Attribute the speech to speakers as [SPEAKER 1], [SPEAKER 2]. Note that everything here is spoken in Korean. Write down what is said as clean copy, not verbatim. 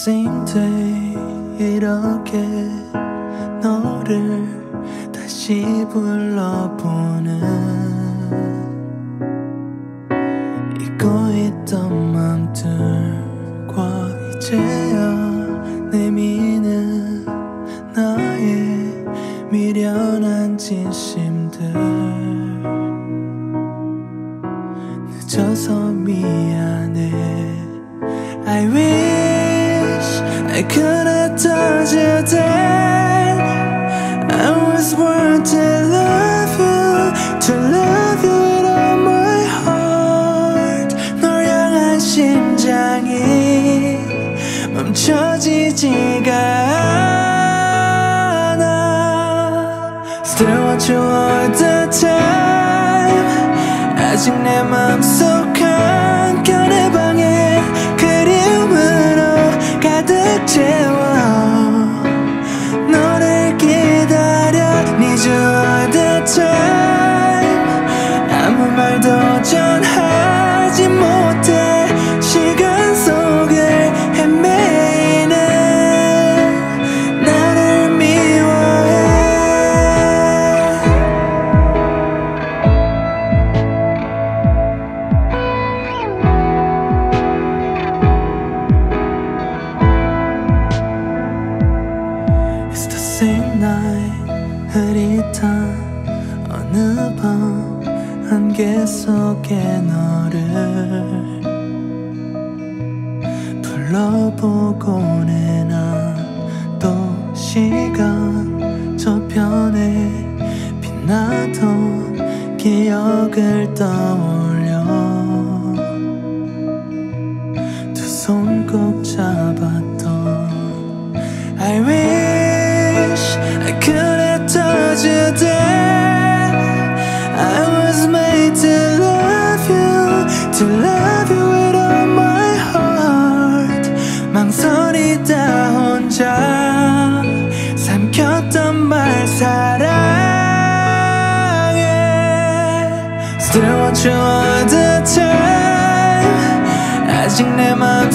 [SPEAKER 1] same day 이렇게 너를 다시 불러보는 잊고 있던 맘들과 이제야 내미는 나의 미련한 진심들 늦어서 미안해 I wish I could have told you that I was born to love you with all my heart 널 향한 심장이 멈춰지지가 않아 Still want you all the time 아직 내 맘속 한켠의 방에 그리움으로 가득 채워 너를 기다려 Need you all the time 아무 말도 전하지 못해 시간 속을 헤매이는 나를 미워해 It's the same night 흐릿한 어느 밤 안개 속에 너를 불러보곤 해 난 또 시간 저편에 빛나던 기억을 떠올려 두 손 꼭 잡았던 I wish I could have told you that I was made to love you with all my heart 망설이다 혼자 삼켰던 말 사랑해 Still want you all the time 아직 내 맘